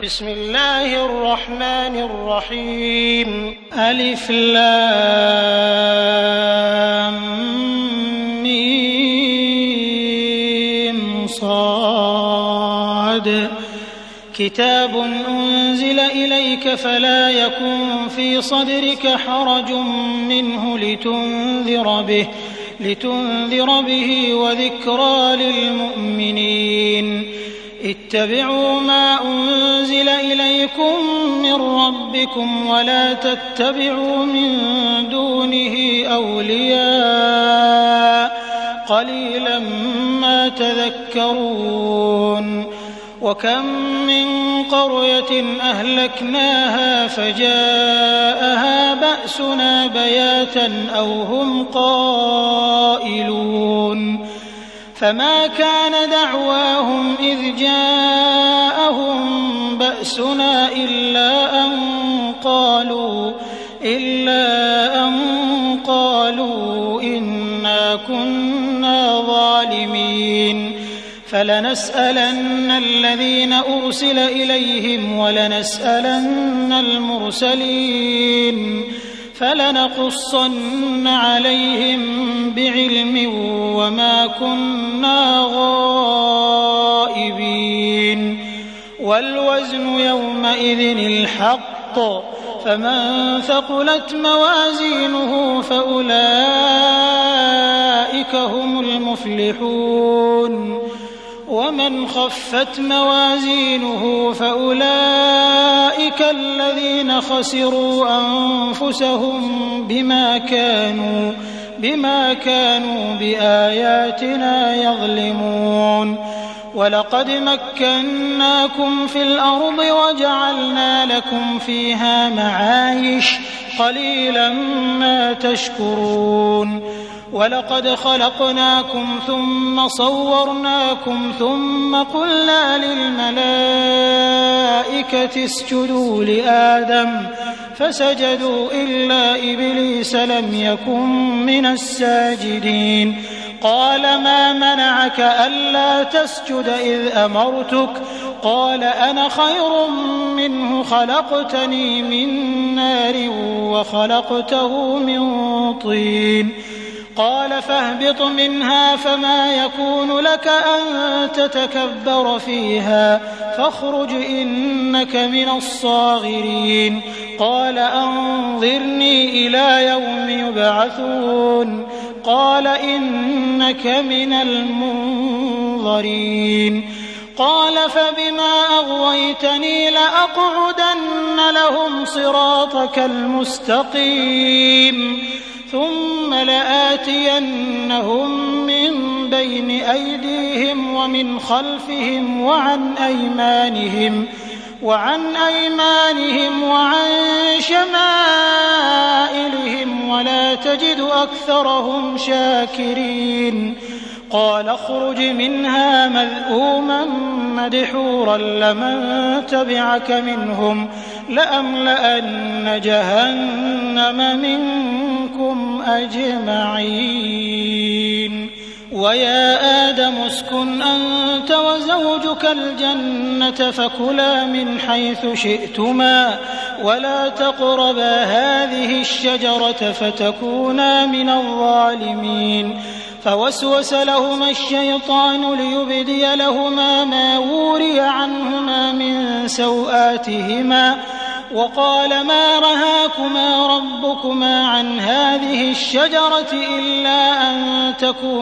بسم الله الرحمن الرحيم ألف لام ميم صاد كتاب أنزل إليك فلا يكن في صدرك حرج منه لتنذر به وذكرى للمؤمنين اتبعوا ما أنزل إليكم من ربكم ولا تتبعوا من دونه أولياء قليلا ما تذكرون وكم من قرية أهلكناها فجاءها بأسنا بياتا أو هم قائلون فما كان دعواهم إذ جاءهم بأسنا إلا أن قالوا إنا كنا ظالمين فلنسألن الذين أرسل إليهم ولنسألن المرسلين فلنقصن عليهم بعلم وما كنا غائبين والوزن يومئذ الحق فمن ثقلت موازينه فأولئك هم المفلحون ومن خفت موازينه فأولئك الذين خسروا أنفسهم بما كانوا بآياتنا يظلمون ولقد مكناكم في الأرض وجعلنا لكم فيها معايش قليلا ما تشكرون ولقد خلقناكم ثم صورناكم ثم قلنا للملائكة اسجدوا لآدم فسجدوا إلا إبليس لم يكن من الساجدين قال ما منعك ألا تسجد إذ أمرتك قال أنا خير منه خلقتني من نار وخلقته من طين قال فاهبط منها فما يكون لك أن تتكبر فيها فاخرج إنك من الصاغرين قال أنظرني إلى يوم يبعثون قال إنك من المنظرين قال فبما أغويتني لأقعدن لهم صراطك المستقيم ثم لآتينهم من بين أيديهم ومن خلفهم وعن أيمانهم وعن شمائلهم ولا تجد أكثرهم شاكرين قال اخرج منها مذءوما مدحورا لمن تبعك منهم لأملأن جهنم منكم أجمعين ويا آدم اسكن أنت وزوجك الجنة فكلا من حيث شئتما ولا تقربا هذه الشجرة فتكونا من الظالمين فوسوس لهما الشيطان ليبدي لهما ما وري عنهما من سوآتهما وقال ما رهاكما ربكما عن هذه الشجرة إلا أن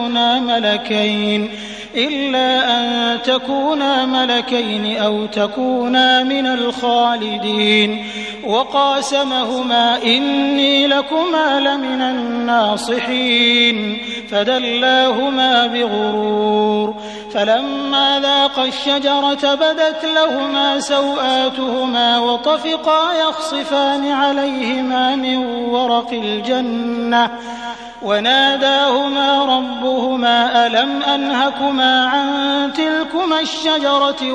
تكونا ملكين أو تكونا من الخالدين وقاسمهما إني لكما لمن الناصحين فدلاهما بغرور فلما ذاقا الشجرة بدت لهما سوآتهما وطفقا يخصفان عليهما من ورق الجنة وناداهما ربهما ألم أنهكما عن تلكما الشجرة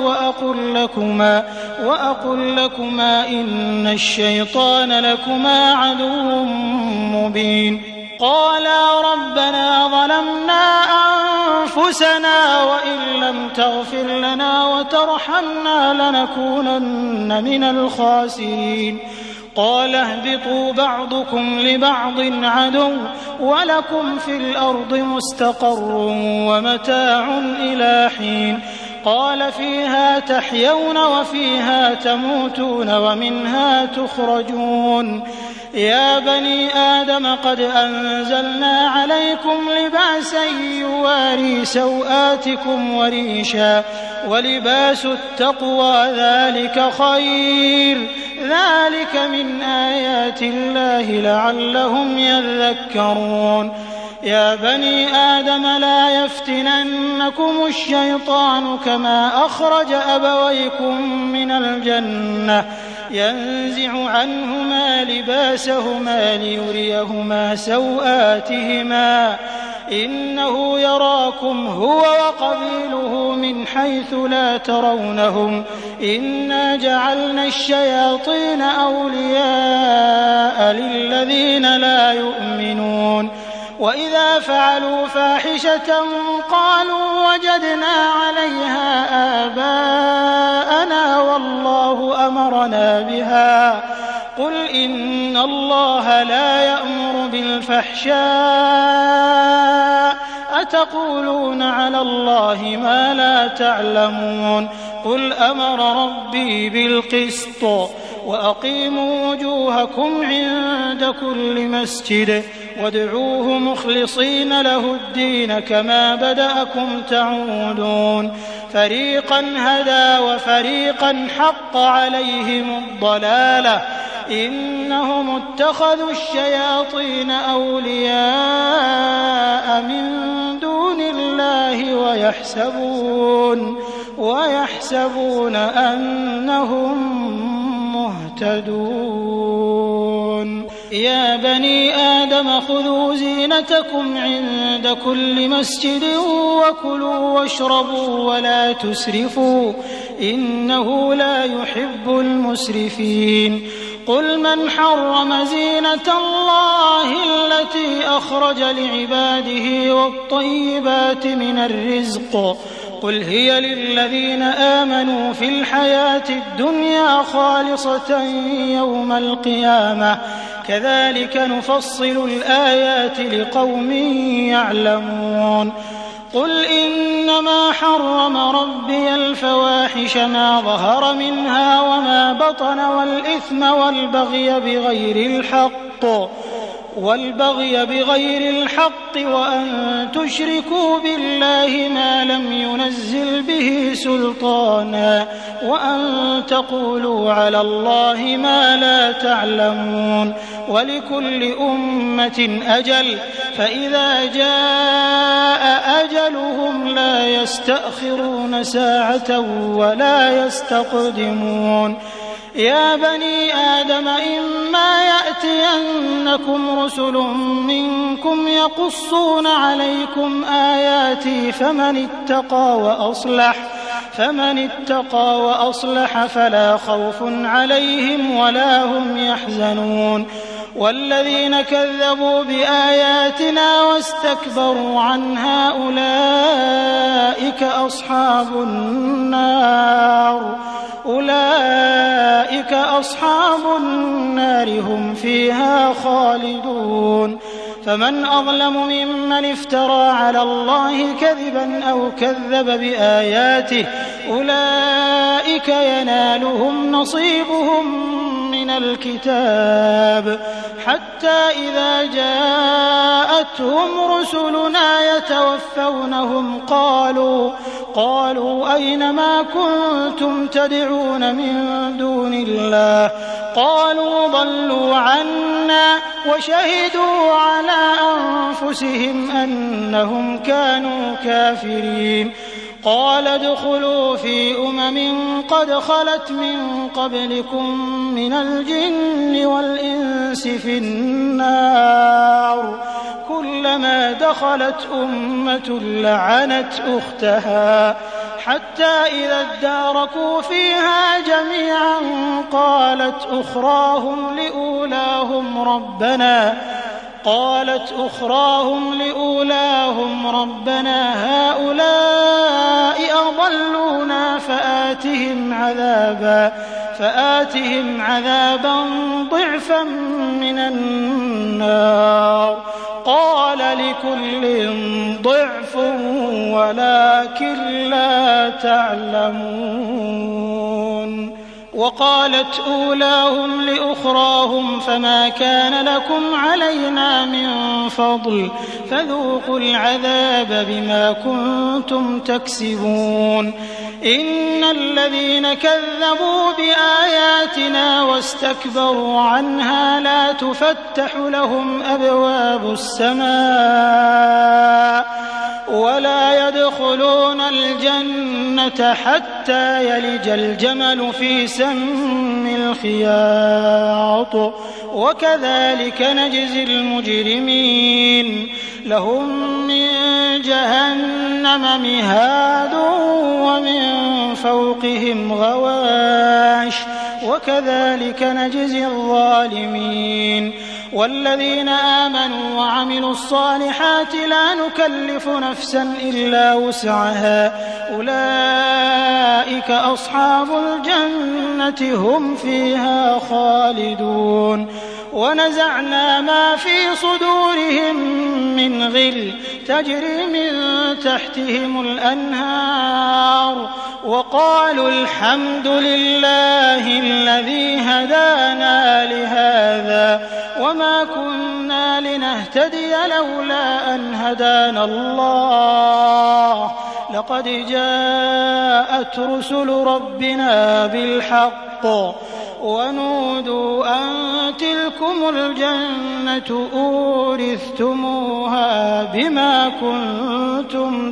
وأقل لكما إن الشيطان لكما عدو مبين قالا ربنا ظلمنا أنفسنا وإن لم تغفر لنا وترحمنا لنكونن من الخاسرين قال اهبطوا بعضكم لبعض عدو ولكم في الأرض مستقر ومتاع إلى حين قال فيها تحيون وفيها تموتون ومنها تخرجون يا بني آدم قد أنزلنا عليكم لباسا يواري سوآتكم وريشا ولباس التقوى ذلك خير ذلك من آيات الله لعلهم يذكرون يا بني آدم لا يفتننكم الشيطان كما أخرج أبويكم من الجنة ينزع عنهما لباسهما ليريهما سوآتهما إنه يراكم هو وقبيله من حيث لا ترونهم إنا جعلنا الشياطين أولياء للذين لا يؤمنون وإذا فعلوا فاحشة قالوا وجدنا عليها آباءنا والله أمرنا بها قل إن الله لا يأمر بالفحشاء أتقولون على الله ما لا تعلمون قل أمر ربي بالقسط وأقيموا وجوهكم عند كل مسجد وادعوه مخلصين له الدين كما بدأكم تعودون فريقا هدى وفريقا حق عليهم الضلالة إنهم اتخذوا الشياطين أولياء من دون الله ويحسبون أنهم مهتدون يا بني آدم خذوا زينتكم عند كل مسجد وكلوا واشربوا ولا تسرفوا إنه لا يحب المسرفين قل من حرم زينة الله التي أخرج لعباده والطيبات من الرزق قل هي للذين آمنوا في الحياة الدنيا خالصة يوم القيامة كذلك نفصل الآيات لقوم يعلمون قل إنما حرم ربي الفواحش ما ظهر منها وما بطن والإثم والبغي بغير الحق وأن تشركوا بالله ما لم ينزل به سلطانا وأن تقولوا على الله ما لا تعلمون ولكل أمة أجل فإذا جاء أجلهم لا يستأخرون ساعة ولا يستقدمون يا بني آدم إما يأتينكم رسل منكم يقصون عليكم آياتي فمن اتقى وأصلح فلا خوف عليهم ولا هم يحزنون والذين كذبوا بآياتنا واستكبروا عنها أولئك أصحاب النار هم فيها خالدون فمن أظلم ممن افترى على الله كذبا أو كذب بآياته أولئك ينالهم نصيبهم من الكتاب حتى إذا جاءتهم رسلنا يتوفونهم قالوا أين ما كنتم تدعون من دون الله قالوا ضلوا عنا وشهدوا على أنفسهم أنهم كانوا كافرين قال ادخلوا في قد خلت من قبلكم من الجن والإنس في النار كلما دخلت أمة لعنت أختها حتى إذا اداركوا فيها جميعا قالت قالت أخراهم لأولاهم ربنا هؤلاء أضلونا فآتهم عذابا ضعفا من النار قال لكل ضعف ولكن لا تعلمون. وقالت أولاهم لأخراهم فما كان لكم علينا من فضل فذوقوا العذاب بما كنتم تكسبون. إن الذين كذبوا بآياتنا واستكبروا عنها لا تفتح لهم أبواب السماء ولا يدخلون الجنة حتى يلج الجمل في سم الخياط وكذلك نجزي المجرمين. لهم من جهنم مهاد ومن فوقهم غواش وكذلك نجزي الظالمين. والذين آمنوا وعملوا الصالحات لا نكلف نفسا إلا وسعها أولئك أصحاب الجنة هم فيها خالدون. ونزعنا ما في صدورهم من غل تجري من تحتهم الأنهار وقالوا الحمد لله الذي هدانا لهذا وما كنا لنهتدي لولا أن هدانا الله لقد جاءت رسل ربنا بالحق ونودوا أن تلكم الجنة أورثتموها بما كنتم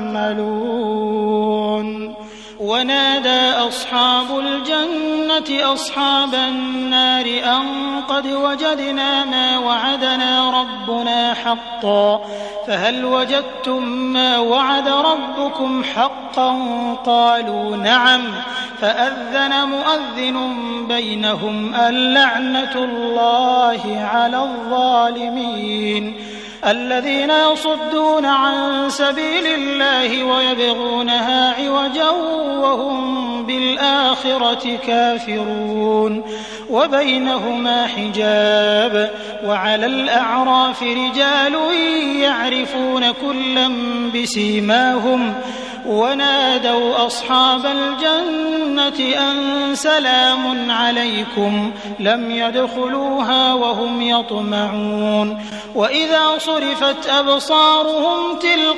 تعملون. ونادى أصحاب الجنة أصحاب النار أن قد وجدنا ما وعدنا ربنا حقا فهل وجدتم ما وعد ربكم حقا قالوا نعم فأذن مؤذن بينهم اللعنة الله على الظالمين. الذين يصدون عن سبيل الله ويبغونها عوجا وهم بالآخرة كافرون وبينهما حجاب. وعلى الأعراف رجال يعرفون كلا بسيماهم ونادوا أصحاب الجنة أن سلام عليكم لم يدخلوها وهم يطمعون. وإذا صرفت أبصارهم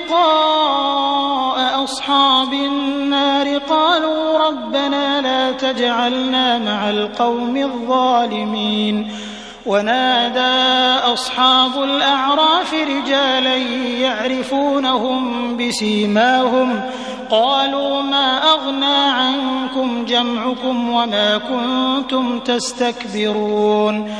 تلقاء أصحاب النار قالوا ربنا لا تجعلنا مع القوم الظالمين. ونادى أصحاب الأعراف رجالا يعرفونهم بسيماهم قالوا ما أغنى عنكم جمعكم وما كنتم تستكبرون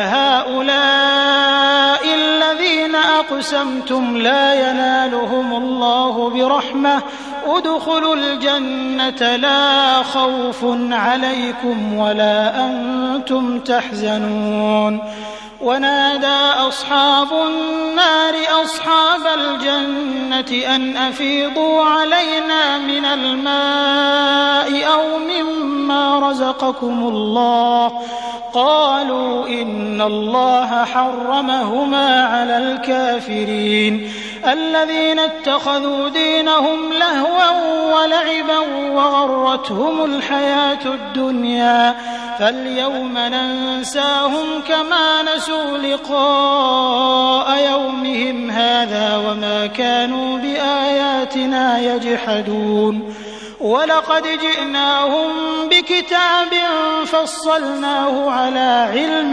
أهؤلاء الذين أقسمتم لا ينالهم الله برحمة ادخلوا الجنة لا خوف عليكم ولا أنتم تحزنون. ونادى أصحاب النار أصحاب الجنة أن أفيضوا علينا من الماء أو مما رزقكم الله قالوا إن الله حرمهما على الكافرين. الذين اتخذوا دينهم لهوا ولعبا وغرتهم الحياة الدنيا فاليوم ننساهم كما نسوا لقاء يومهم هذا وما كانوا بآياتنا يجحدون. ولقد جئناهم بكتاب فصلناه على علم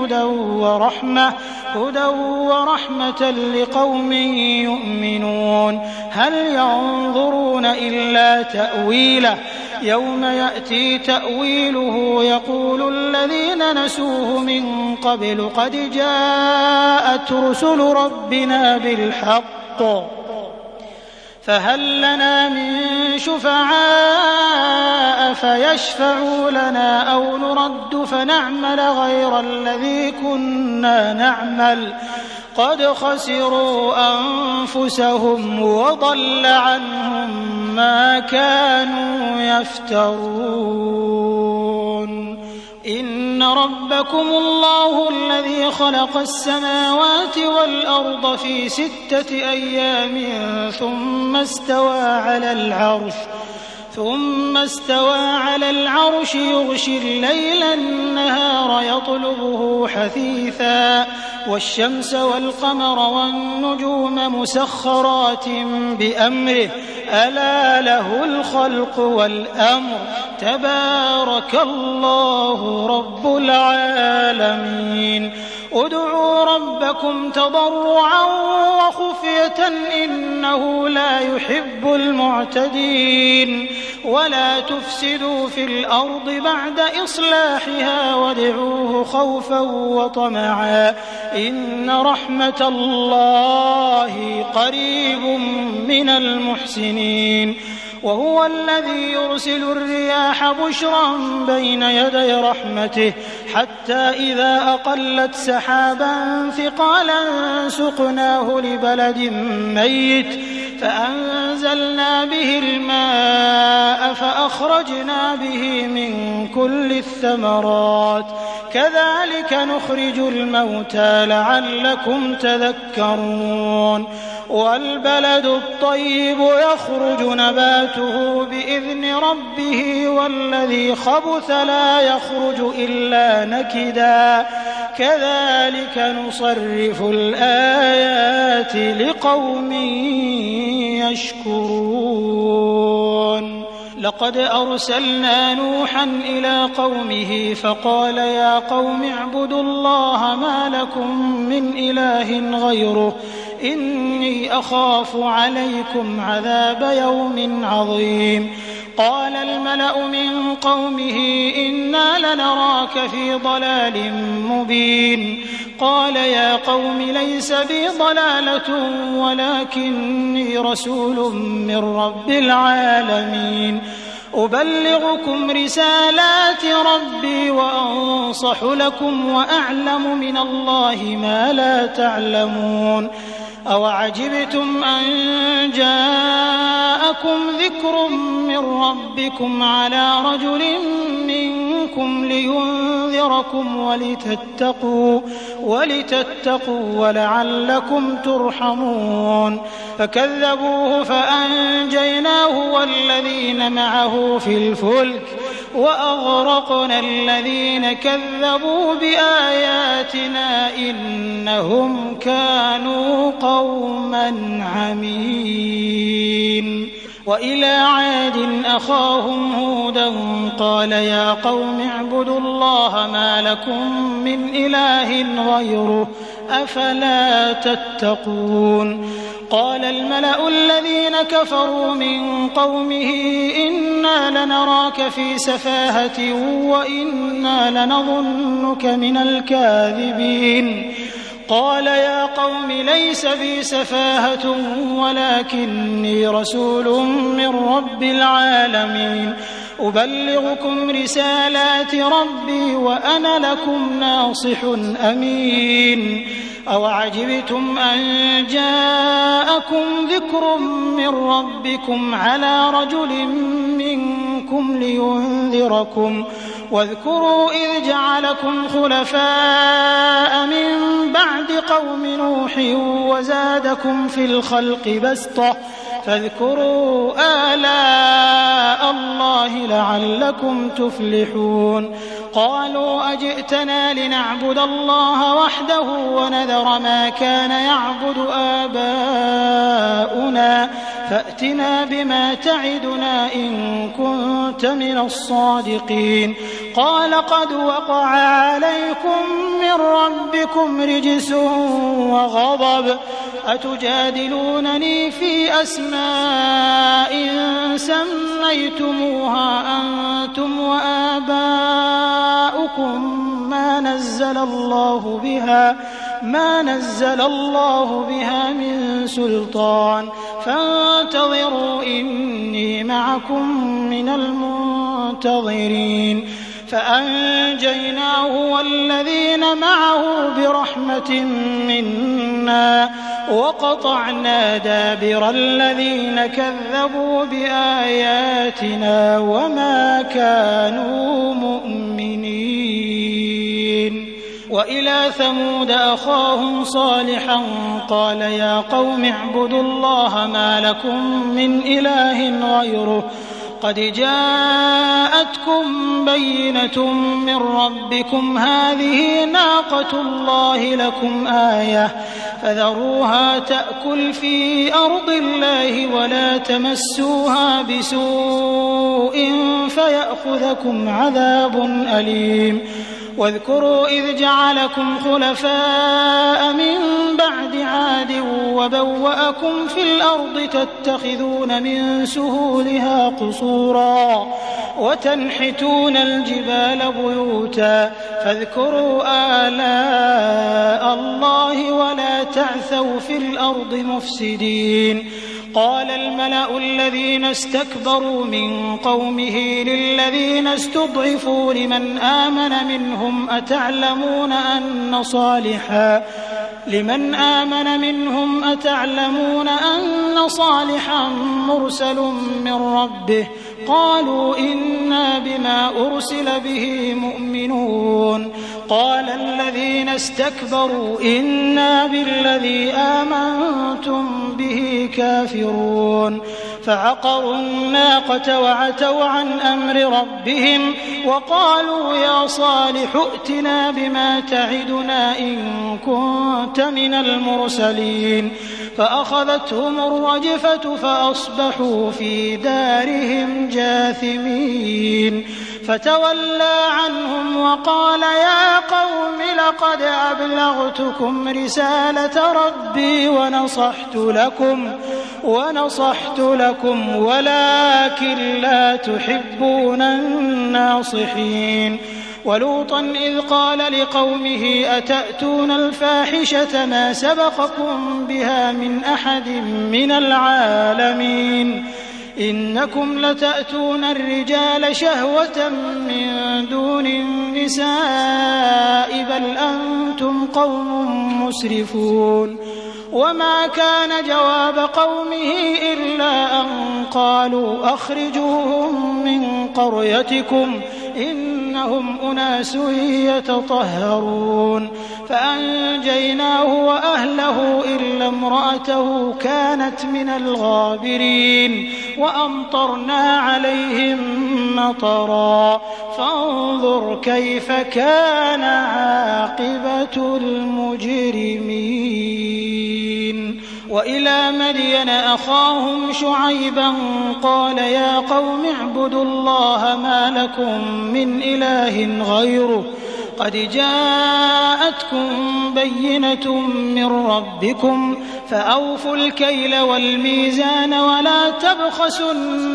هدى ورحمة لقوم يؤمنون. هل ينظرون إلا تأويله يوم يأتي تأويله يقول الذين نسوه من قبل قد جاءت رسل ربنا بالحق فهل لنا من شفعاء فيشفعوا لنا أو نرد فنعمل غير الذي كنا نعمل قد خسروا أنفسهم وضل عنهم ما كانوا يفترون. إن ربكم الله الذي خلق السماوات والأرض في 6 أيام ثم استوى على العرش يغشي الليل النهار يطلبه حثيثا والشمس والقمر والنجوم مسخرات بأمره ألا له الخلق والأمر تبارك الله رب العالمين. ادعوا ربكم تضرعا وخفية إنه لا يحب المعتدين. ولا تفسدوا في الأرض بعد إصلاحها وادعوه خوفا وطمعا إن رحمة الله قريب من المحسنين. وهو الذي يرسل الرياح بشرا بين يدي رحمته حتى إذا أقلت سحابا ثقالا سقناه لبلد ميت فأنزلنا به الماء فأخرجنا به من كل الثمرات كذلك نخرج الموتى لعلكم تذكرون. والبلد الطيب يخرج نباته بإذن ربه والذي خبث لا يخرج إلا نكدا كذلك نصرف الآيات لقوم يشكرون. لقد أرسلنا نوحا إلى قومه فقال يا قوم اعبدوا الله ما لكم من إله غيره إني أخاف عليكم عذاب يوم عظيم. قال الملأ من قومه إنا لنراك في ضلال مبين. قال يا قوم ليس بي ضلالة ولكني رسول من رب العالمين أبلغكم رسالات ربي وأنصح لكم وأعلم من الله ما لا تعلمون. أوعجبتم أن جاءكم ذكر من ربكم على رجل منكم لينذركم ولتتقوا ولعلكم ترحمون. فكذبوه فأنجيناه والذين معه في الفلك وأغرقنا الذين كذبوا بآياتنا إنهم كانوا قوما عمين. وإلى عاد أخاهم هودا قال يا قوم اعبدوا الله ما لكم من إله غيره أفلا تتقون. قال الملأ الذين كفروا من قومه إنا لنراك في سفاهة وإنا لنظنك من الكاذبين. قال يا قوم ليس بي سفاهة ولكني رسول من رب العالمين أبلغكم رسالات ربي وأنا لكم ناصح أمين. أوعجبتم أن جاءكم ذكر من ربكم على رجل منكم لينذركم واذكروا إذ جعلكم خلفاء من بعد قوم نوح وزادكم في الخلق بسطة فاذكروا آلاء الله لعلكم تفلحون. قالوا أجئتنا لنعبد الله وحده ونذر ما كان يعبد آباؤنا فأتنا بما تعدنا إن كنت من الصادقين. قال قد وقع عليكم من ربكم رجس وغضب أتجادلونني في أسماء سميتموها أنتم وآباؤكم ما نزل الله بها من سلطان فانتظروا إني معكم من المنتظرين. فأنجيناه والذين معه برحمة منا وقطعنا دابر الذين كذبوا بآياتنا وما كانوا مؤمنين. وإلى ثمود أخاهم صالحا قال يا قوم اعبدوا الله ما لكم من إله غيره قد جاءتكم بينة من ربكم هذه ناقة الله لكم آية فذروها تأكل في أرض الله ولا تمسوها بسوء فيأخذكم عذاب أليم. واذكروا إذ جعلكم خلفاء من بعد عاد وبوأكم في الأرض تتخذون من سهولها قصورا وتنحتون الجبال بيوتا فاذكروا آلاء الله ولا تعثوا في الأرض مفسدين. قال الملأ الذين استكبروا من قومه للذين استضعفوا لمن آمن منهم أتعلمون أن صالحا مرسل من ربه قالوا إنا بما أرسل به مؤمنون. قال الذين استكبروا إنا بالذي آمنتم به كافرون. فعقروا الناقة وعتوا عن أمر ربهم وقالوا يا صالح ائتنا بما تعدنا إن كنت من المرسلين. فأخذتهم الرجفة فأصبحوا في دارهم جاثمين. فتولى عنهم وقال يا قوم لقد أبلغتكم رسالة ربي ونصحت لكم ولكن لا تحبون الناصحين. ولوطا إذ قال لقومه أتأتون الفاحشة ما سبقكم بها من أحد من العالمين إنكم لتأتون الرجال شهوة من دون النساء بل أنتم قوم مسرفون. وما كان جواب قومه إلا أن قالوا أخرجوهم من قريتكم إنهم أناس يتطهرون. فأنجيناه وأهله إلا امرأته كانت من الغابرين وأمطرنا عليهم مطرا فانظر كيف كان عاقبة المجرمين. وإلى مدين أخاهم شعيبا قال يا قوم اعبدوا الله ما لكم من إله غيره قد جاءتكم بينة من ربكم فأوفوا الكيل والميزان ولا تبخسوا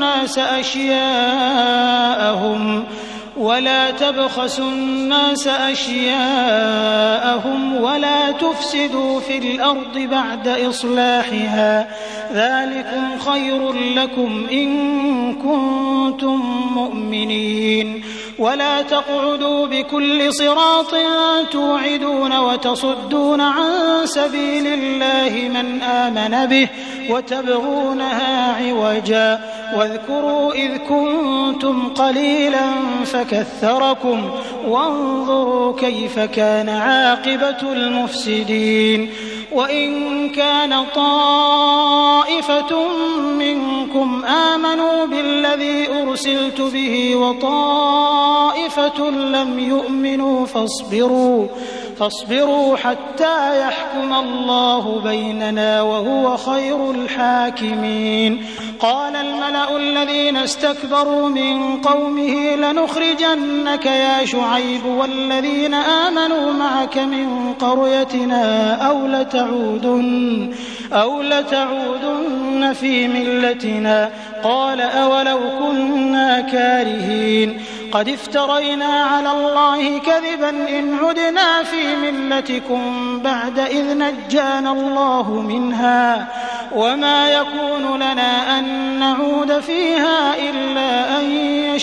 الناس أشياءهم ولا تفسدوا في الأرض بعد إصلاحها ذلكم خير لكم إن كنتم مؤمنين. ولا تقعدوا بكل صراط توعدون وتصدون عن سبيل الله من آمن به وتبغونها عوجا. واذكروا إذ كنتم قليلا فكثركم وانظروا كيف كان عاقبة المفسدين. وإن كان طائفة منكم آمنوا بالذي أرسلت به وطائفة لم يؤمنوا فاصبروا حتى يحكم الله بيننا وهو خير الحاكمين. قال الملأ الذين استكبروا من قومه لنخرجنك يا شعيب والذين آمنوا معك من قريتنا أو لتعودن في ملتنا قال أولو كنا كارهين. قد افترينا على الله كذبا إن عدنا في ملتكم بعد إذ نجانا الله منها وما يكون لنا أن نعود فيها إلا أن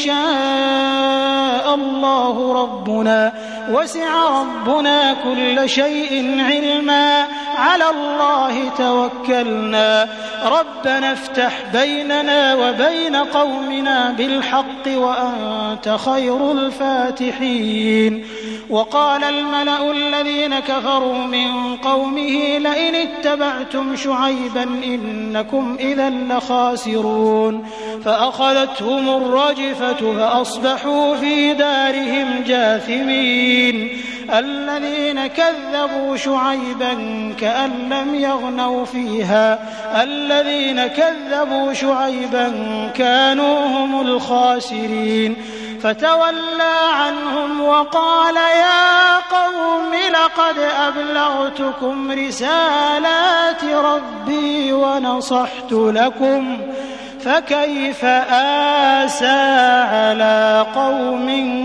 يشاء الله ربنا وسع ربنا كل شيء علما على الله توكلنا ربنا افتح بيننا وبين قومنا بالحق وأنت خير الفاتحين. وقال الملأ الذين كفروا من قومه لئن اتبعتم شعيبا إنكم إذا لخاسرون فأخذتهم الرجفة فأصبحوا في دارهم جاثمين. الذين كذبوا شعيبا كأن لم يغنوا فيها الذين كذبوا شعيبا كانوا هم الخاسرين. فتولى عنهم وقال يا قوم لقد أبلغتكم رسالات ربي ونصحت لكم فكيف آسى على قوم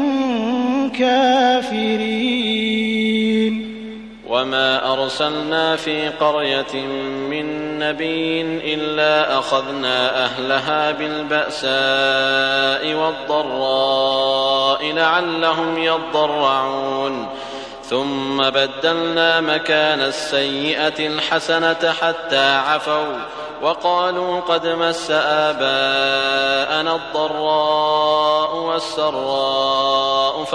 كافرين. وما أرسلنا في قرية من نبي إلا أخذنا أهلها بالبأساء والضراء لعلهم يضرعون ثم بدلنا مكان السيئة الحسنة حتى عفوا وقالوا قد مس آباءنا الضراء والسراء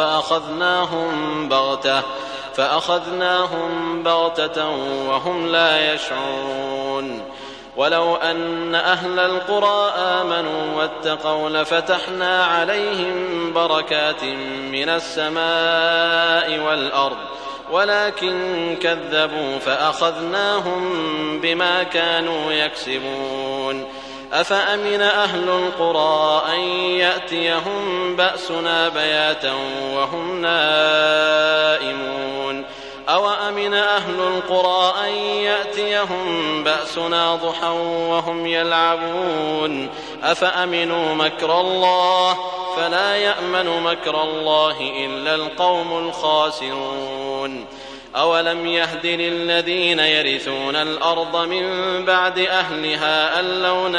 فأخذناهم بغتة وهم لا يشعرون. ولو أن أهل القرى آمنوا واتقوا لفتحنا عليهم بركات من السماء والأرض ولكن كذبوا فأخذناهم بما كانوا يكسبون. أفأمن أهل القرى أن يأتيهم بأسنا بياتا وهم نائمون أو أمن أهل القرى أن يأتيهم بأسنا ضحى وهم يلعبون أفأمنوا مكر الله فلا يأمن مكر الله إلا القوم الخاسرون. أولم يهد للذين يرثون الأرض من بعد أهلها أن لو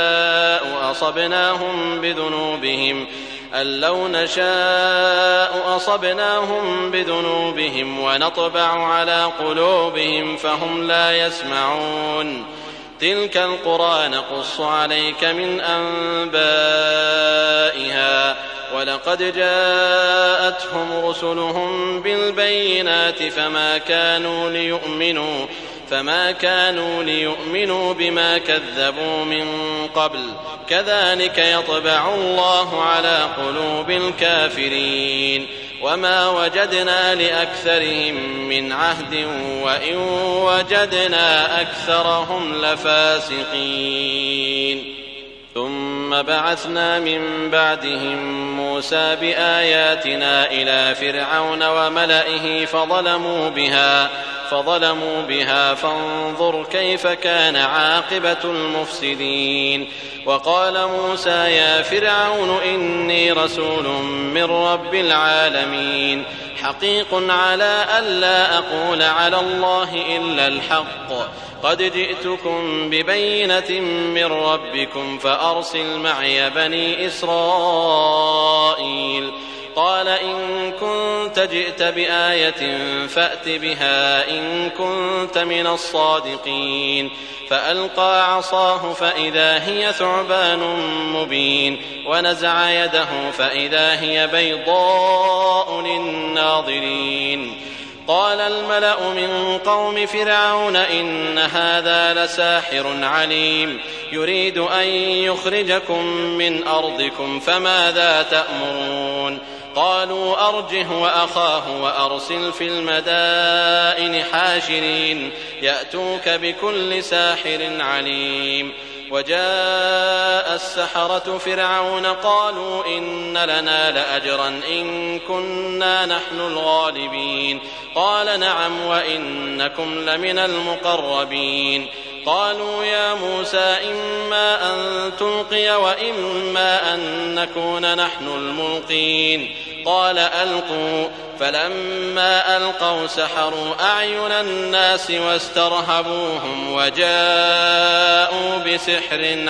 نشاء أصبناهم بذنوبهم ونطبع على قلوبهم فهم لا يسمعون. تلك القرى نقص عليك من أنبائها ولقد جاءتهم رسلهم بالبينات فما كانوا ليؤمنوا بما كذبوا من قبل كذلك يطبع الله على قلوب الكافرين. وما وجدنا لأكثرهم من عهد وإن وجدنا أكثرهم لفاسقين. ثم بعثنا من بعدهم موسى بآياتنا إلى فرعون وملئه فظلموا بها فانظر كيف كان عاقبة المفسدين. وقال موسى يا فرعون إني رسول من رب العالمين حقيق على ألا أقول على الله إلا الحق قد جئتكم ببينة من ربكم فأرسل معي بني إسرائيل. قال إن كنت جئت بآية فأت بها إن كنت من الصادقين. فألقى عصاه فإذا هي ثعبان مبين ونزع يده فإذا هي بيضاء للناظرين. قال الملأ من قوم فرعون إن هذا لساحر عليم يريد أن يخرجكم من أرضكم فماذا تأمرون. قالوا أرجه وأخاه وأرسل في المدائن حاشرين يأتوك بكل ساحر عليم. وجاء السحرة فرعون قالوا إن لنا لأجرا إن كنا نحن الغالبين. قال نعم وإنكم لمن المقربين. قالوا يا موسى إما أن تلقي وإما أن نكون نحن الملقين قال ألقوا فلما ألقوا سحروا أعين الناس واسترهبوهم وجاءوا بسحر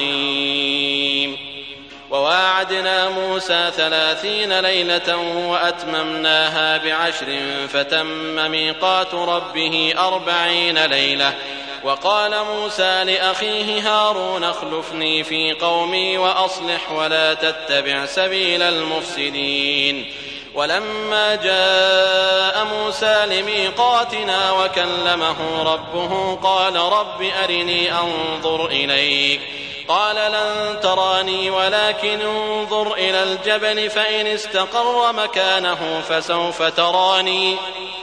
عظيم وواعدنا موسى 30 ليلة وأتممناها ب10 فتم ميقات ربه 40 ليلة وقال موسى لأخيه هارون اخلفني في قومي وأصلح ولا تتبع سبيل المفسدين ولما جاء موسى لميقاتنا وكلمه ربه قال رب أرني أنظر إليك قال لن تراني ولكن انظر إلى الجبل فإن استقر مكانه فسوف تراني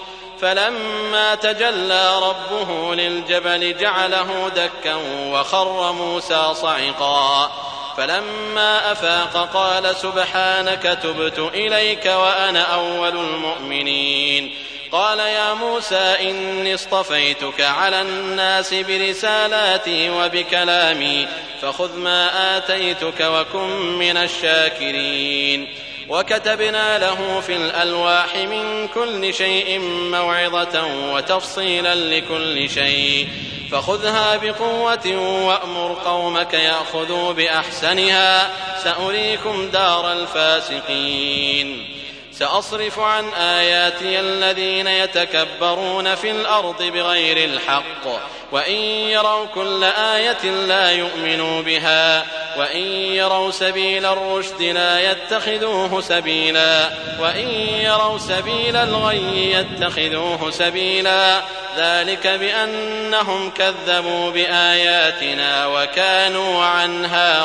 فلما تجلى ربه للجبل جعله دكا وخر موسى صعقا فلما أفاق قال سبحانك تبت إليك وأنا أول المؤمنين قال يا موسى إني اصطفيتك على الناس برسالاتي وبكلامي فخذ ما آتيتك وكن من الشاكرين وكتبنا له في الألواح من كل شيء موعظة وتفصيلا لكل شيء فخذها بقوة وأمر قومك يأخذوا بأحسنها سأريكم دار الفاسقين سأصرف عن آياتي الذين يتكبرون في الأرض بغير الحق وإن يروا كل آية لا يؤمنوا بها وإن يروا سبيل الرشد لا يتخذوه سبيلا وإن يروا سبيل الغي يتخذوه سبيلا ذلك بأنهم كذبوا بآياتنا وكانوا عنها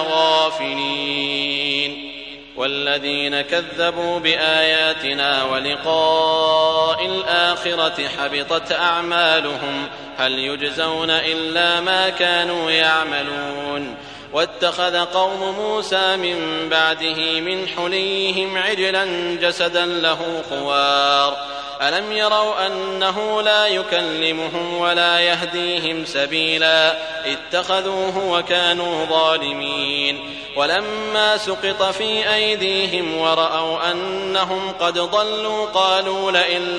غافلين والذين كذبوا بآياتنا ولقاء الآخرة حبطت أعمالهم هل يجزون إلا ما كانوا يعملون واتخذ قوم موسى من بعده من حليهم عجلا جسدا له خوار ألم يروا أنه لا يكلمهم ولا يهديهم سبيلا اتخذوه وكانوا ظالمين ولما سقط في أيديهم ورأوا أنهم قد ضلوا قالوا لئن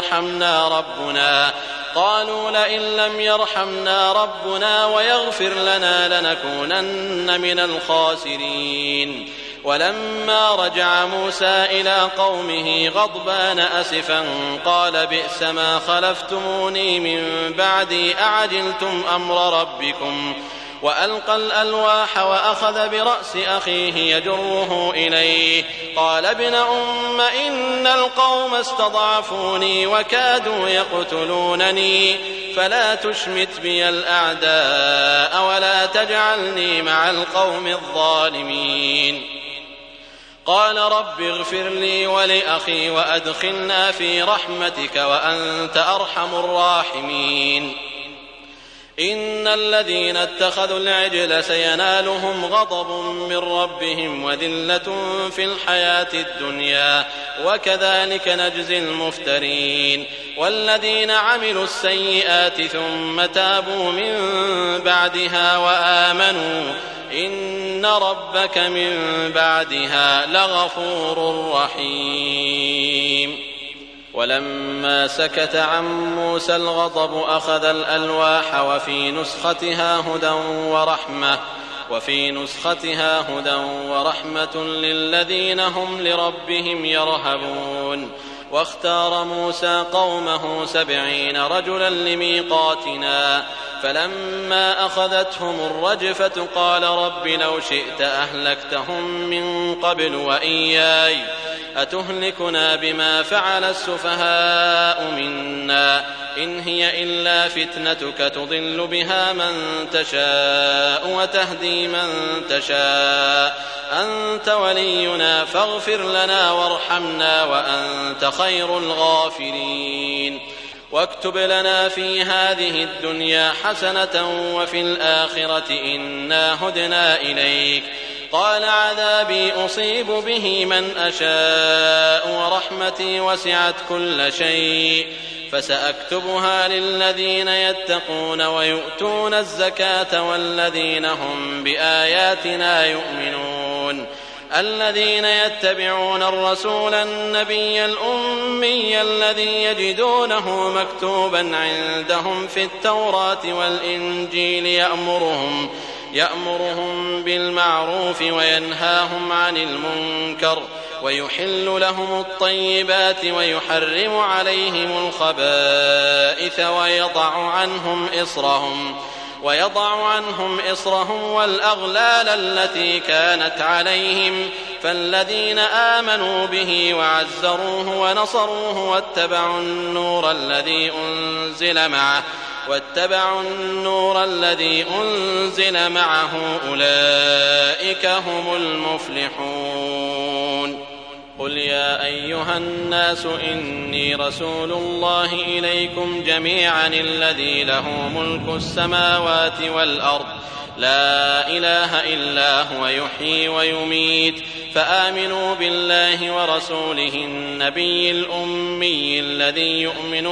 لم يرحمنا ربنا ويغفر لنا لنكونن من الخاسرين ولما رجع موسى إلى قومه غضبان أسفا قال بئس ما خلفتموني من بعدي أعجلتم أمر ربكم وألقى الألواح وأخذ برأس أخيه يجره إليه قال ابن أم إن القوم استضعفوني وكادوا يقتلونني فلا تشمت بي الأعداء ولا تجعلني مع القوم الظالمين قال رب اغفر لي ولأخي وأدخلنا في رحمتك وأنت أرحم الراحمين إن الذين اتخذوا العجل سينالهم غضب من ربهم وذلة في الحياة الدنيا وكذلك نجزي المفترين والذين عملوا السيئات ثم تابوا من بعدها وآمنوا إن ربك من بعدها لغفور رحيم ولما سكت عن موسى الغضب أخذ الألواح وفي نسختها هدى ورحمة للذين هم لربهم يرهبون واختار موسى قومه 70 رجلا لميقاتنا فلما أخذتهم الرجفة قال رب لو شئت أهلكتهم من قبل وإياي أتهلكنا بما فعل السفهاء منا إن هي إلا فتنتك تضل بها من تشاء وتهدي من تشاء أنت ولينا فاغفر لنا وارحمنا وأنت خير الغافرين واكتب لنا في هذه الدنيا حسنة وفي الآخرة إنا هدنا إليك قال عذابي أصيب به من أشاء ورحمتي وسعت كل شيء فسأكتبها للذين يتقون ويؤتون الزكاة والذين هم بآياتنا يؤمنون الذين يتبعون الرسول النبي الأمي الذي يجدونه مكتوبا عندهم في التوراة والإنجيل يأمرهم بالمعروف وينهاهم عن المنكر ويحل لهم الطيبات ويحرم عليهم الخبائث ويضع عنهم إصرهم والأغلال التي كانت عليهم فالذين آمنوا به وعزروه ونصروه واتبعوا النور الذي أنزل معه أولئك هم المفلحون. قل يا أيها الناس إني رسول الله إليكم جميعا الذي له ملك السماوات والأرض لا إله إلا هو يحيي ويميت فآمنوا بالله ورسوله النبي الأمي الذي يؤمن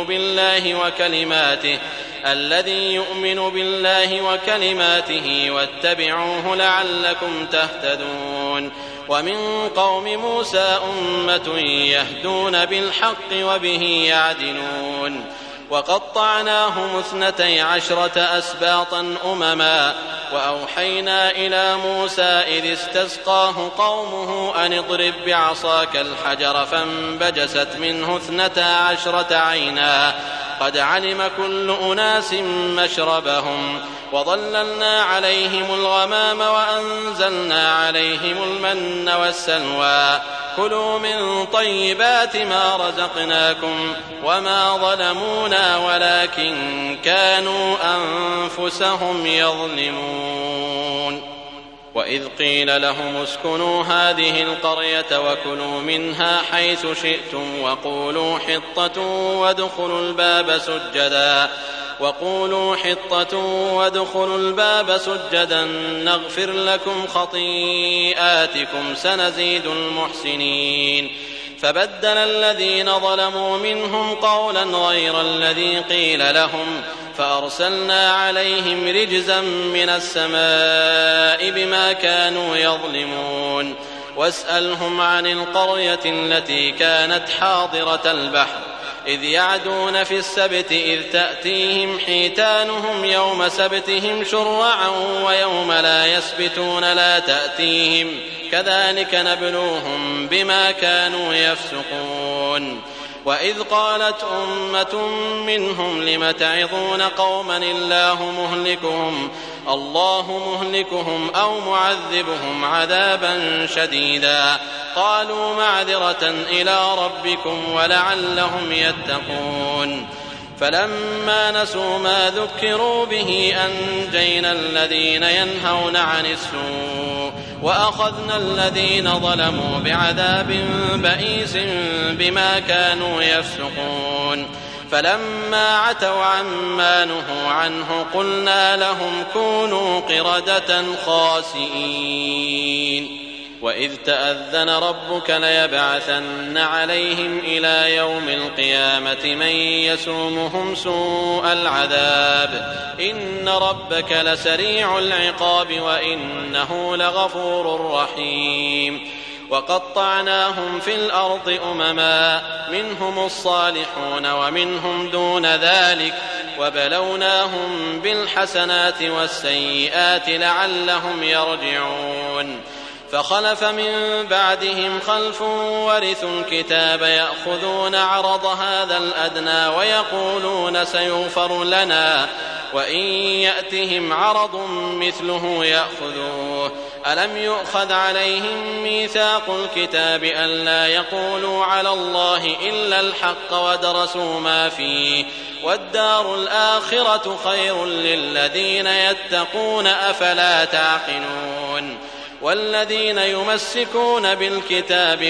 بالله وكلماته واتبعوه لعلكم تهتدون. ومن قوم موسى أمة يهدون بالحق وبه يعدلون وقطعناهم 12 أسباطا أمما وأوحينا إلى موسى إذ استسقاه قومه أن اضرب بعصاك الحجر فانبجست منه 12 عينا قد علم كل أناس مشربهم وظللنا عليهم الغمام وأنزلنا عليهم المن والسلوى كلوا من طيبات ما رزقناكم وما ظلمونا ولكن كانوا أنفسهم يظلمون. وإذ قيل لهم اسكنوا هذه القرية وكلوا منها حيث شئتم وقولوا حطة وادخلوا الباب سجدا نغفر لكم خطيئاتكم سنزيد المحسنين. فبدل الذين ظلموا منهم قولا غير الذي قيل لهم فأرسلنا عليهم رجزا من السماء بما كانوا يظلمون. واسألهم عن القرية التي كانت حاضرة البحر إذ يعدون في السبت إذ تأتيهم حيتانهم يوم سبتهم شرعا ويوم لا يسبتون لا تأتيهم كذلك نبلوهم بما كانوا يفسقون. وإذ قالت أمة منهم لم تعظون قوما الله مهلكهم أو معذبهم عذابا شديدا قالوا معذرة إلى ربكم ولعلهم يتقون. فلما نسوا ما ذكروا به أنجينا الذين ينهون عن السوء وأخذنا الذين ظلموا بعذاب بئيس بما كانوا يفسقون. فلما عتوا عما نهوا عنه قلنا لهم كونوا قردة خاسئين. وإذ تأذن ربك ليبعثن عليهم إلى يوم القيامة من يسومهم سوء العذاب إن ربك لسريع العقاب وإنه لغفور رحيم. وقطعناهم في الأرض أمما منهم الصالحون ومنهم دون ذلك وبلوناهم بالحسنات والسيئات لعلهم يرجعون. فخلف من بعدهم خلف ورثوا الكتاب يأخذون عرض هذا الأدنى ويقولون سيغفر لنا وإن يأتهم عرض مثله يأخذوه. ألم يؤخذ عليهم ميثاق الكتاب ألا يقولوا على الله إلا الحق ودرسوا ما فيه والدار الآخرة خير للذين يتقون أفلا تعقلون. والذين يمسكون بالكتاب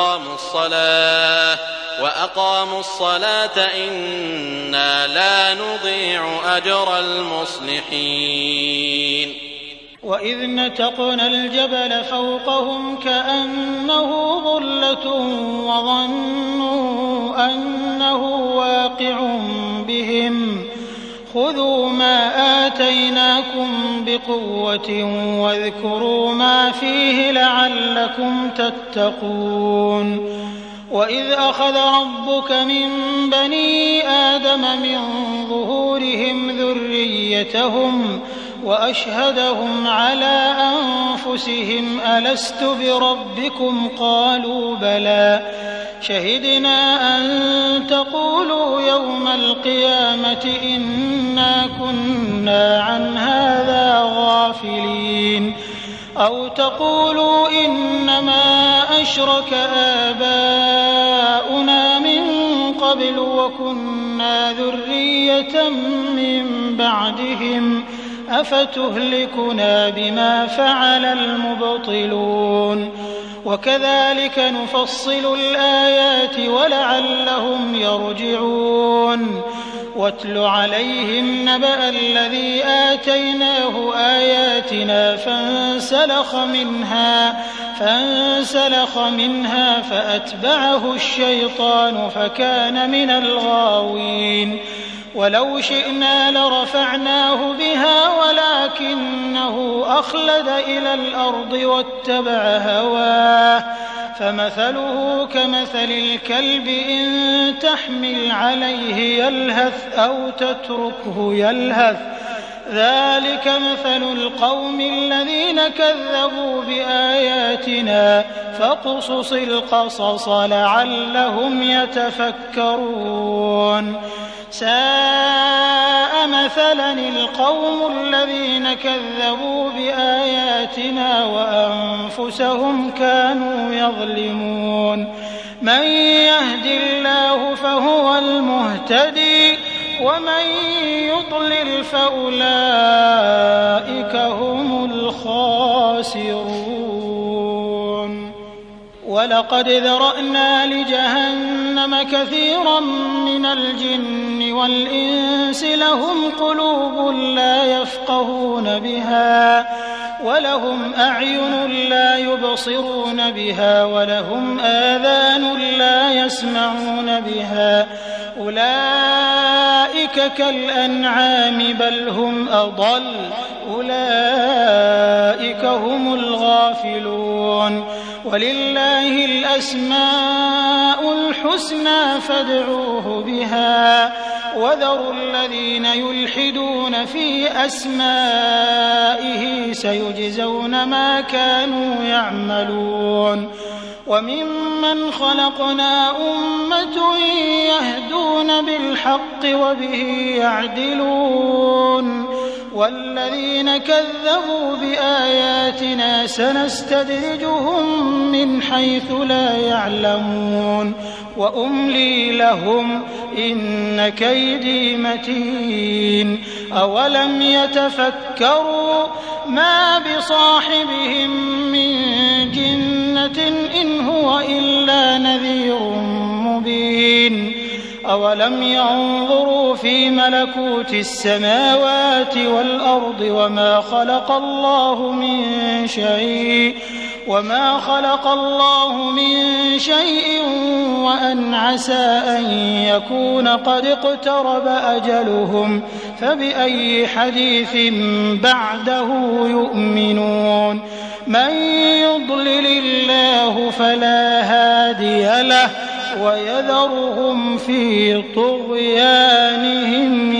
وأقاموا الصلاة إنا لا نضيع أجر المصلحين. وإذ نتقنا الجبل فوقهم كأنه ظلة وظنوا أنه واقع واقع بهم خذوا ما آتيناكم بقوة واذكروا ما فيه لعلكم تتقون وإذ أخذ ربك من بني آدم من ظهورهم ذريتهم وأشهدهم على أنفسهم ألست بربكم قالوا بلى شهدنا أن تقولوا يوم القيامة إنا كنا عن هذا غافلين أو تقولوا إنما أشرك آباؤنا من قبل وكنا ذرية من بعدهم أفتهلكنا بما فعل المبطلون وكذلك نفصل الآيات ولعلهم يرجعون واتل عليهم نبأ الذي آتيناه آياتنا فانسلخ منها فأتبعه الشيطان فكان من الغاوين ولو شئنا لرفعناه بها ولكنه أخلد إلى الأرض واتبع هواه فمثله كمثل الكلب إن تحمل عليه يلهث أو تتركه يلهث ذلك مثل القوم الذين كذبوا بآياتنا فاقصص القصص لعلهم يتفكرون ساء مثلا القوم الذين كذبوا بآياتنا وأنفسهم كانوا يظلمون من يهد الله فهو المهتدي ومن يضلل فأولئك هم الخاسرون ولقد ذرأنا لجهنم كثيرا من الجن والإنس لهم قلوب لا يفقهون بها ولهم أعين لا يبصرون بها ولهم آذان لا يسمعون بها أولئك كالأنعام بل هم أضل أولئك هم الغافلون ولله الأسماء الحسنى فادعوه بها وذروا الذين يلحدون في أسمائه سيجزون ما كانوا يعملون وممن خلقنا أمة يهدون بالحق وبه يعدلون والذين كذبوا بآياتنا سنستدرجهم من حيث لا يعلمون وأملي لهم إن كيدي متين أولم يتفكروا ما بصاحبهم من جنة إن هو إلا نذير مبين أولم ينظروا في ملكوت السماوات والأرض وما خلق الله من شيء وأن عسى أن يكون قد اقترب أجلهم فبأي حديث بعده يؤمنون من يضلل الله فلا هادي له ويذرهم في طغيانهم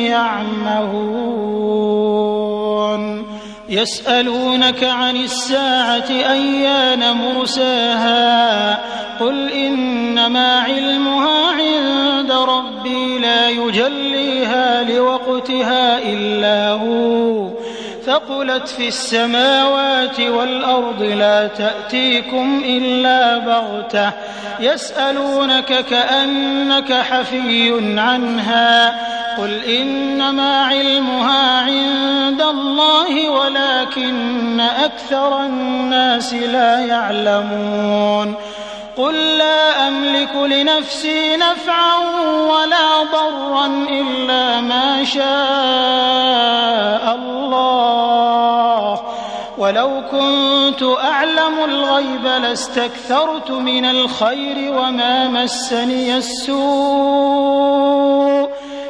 يعمهون يسألونك عن الساعة أيان مرساها قل إنما علمها عند ربي لا يجليها لوقتها إلا هو ثقلت في السماوات والأرض لا تأتيكم إلا بغتة يسألونك كأنك حفي عنها قل إنما علمها عند الله ولكن أكثر الناس لا يعلمون قل لا أملك لنفسي نفعا ولا ضرا إلا ما شاء الله ولو كنت أعلم الغيب لاستكثرت من الخير وما مسني السوء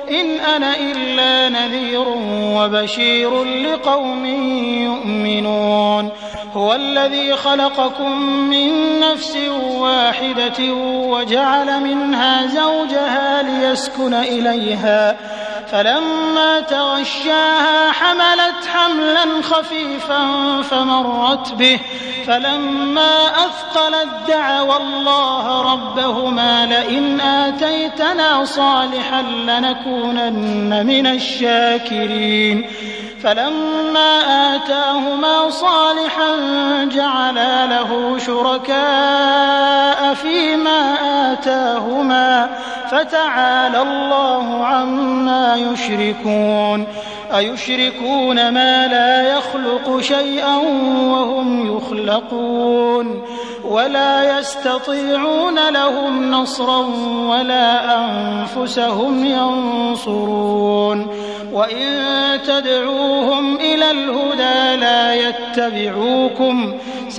إن أنا إلا نذير وبشير لقوم يؤمنون هو الذي خلقكم من نفس واحدة وجعل منها زوجها ليسكن إليها فلما تغشاها حملت حملا خفيفا فمرت به فلما أثقلت دعوا الله ربهما لئن آتيتنا صالحا لنكونن من الشاكرين فلما آتاهما صالحا جعلا له شركاء فيما آتاهما فتعالى الله عما يشركون أيشركون ما لا يخلق شيئا وهم يخلقون ولا يستطيعون لهم نصرا ولا أنفسهم ينصرون وإن تدعوهم إلى الهدى لا يتبعوكم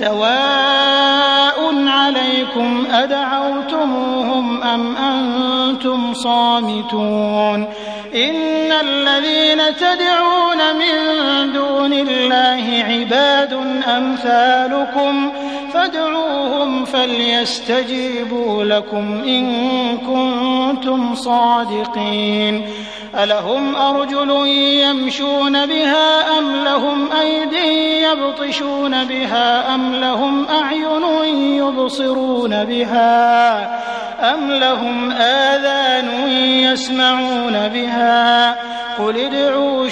سواء عليكم أدعوتموهم أم أنتم صامتون إن الذين تدعون من دون الله عباد أمثالكم فادعوهم فليستجيبوا لكم إن كنتم صادقين ألهم أرجل يمشون بها أم لهم أيدي يبطشون بها أم لهم أعين يبصرون بها أم لهم آذان يسمعون بها قل ادعوا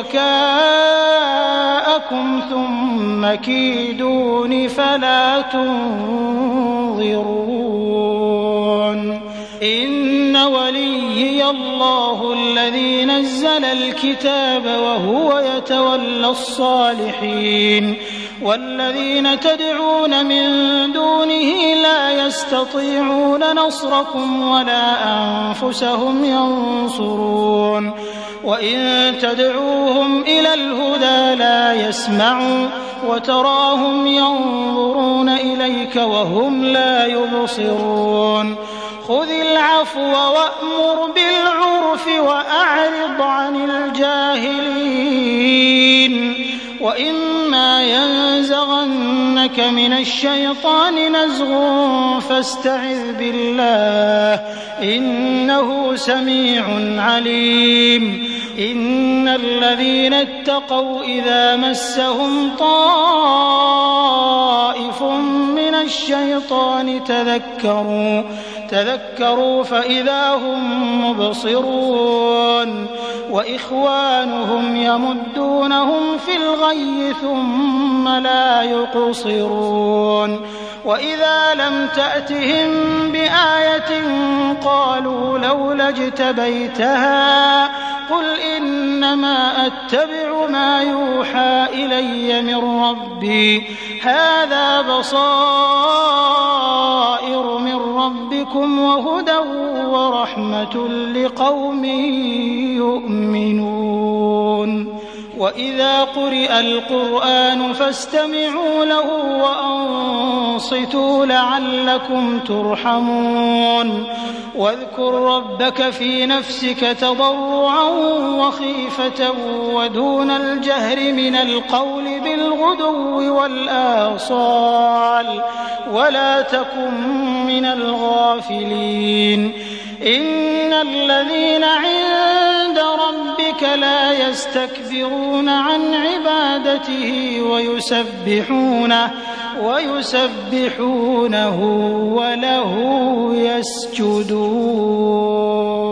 شركاءكم ثم كيدون فلا تنظرون إن وليي الله الذي نزل الكتاب وهو يتولى الصالحين والذين تدعون من دونه لا يستطيعون نصركم ولا أنفسهم ينصرون وإن تدعوهم إلى الهدى لا يسمعوا وتراهم ينظرون إليك وهم لا يبصرون خذ العفو وأمر بالعرف وأعرض عن الجاهلين وإما ينزغنك من الشيطان نزغ فاستعذ بالله إنه سميع عليم إن الذين اتقوا إذا مسهم طائف من الشيطان تذكروا فإذا هم مبصرون وإخوانهم يمدونهم في الغي ثم لا يقصرون وإذا لم تأتهم بآية قالوا لولا اجتبيتها قل إنما أتبع ما يوحى إلي من ربي هذا بصائر من ربكم وهدى ورحمة لقوم يؤمنون وإذا قرئ القرآن فاستمعوا له وأنصتوا لعلكم ترحمون واذكر ربك في نفسك تضرعا وخيفة ودون الجهر من القول بالغدو والآصال ولا تكن من الغافلين إن الذين عند ربك لا يستكبرون عن عبادته ويسبحونه وله يسجدون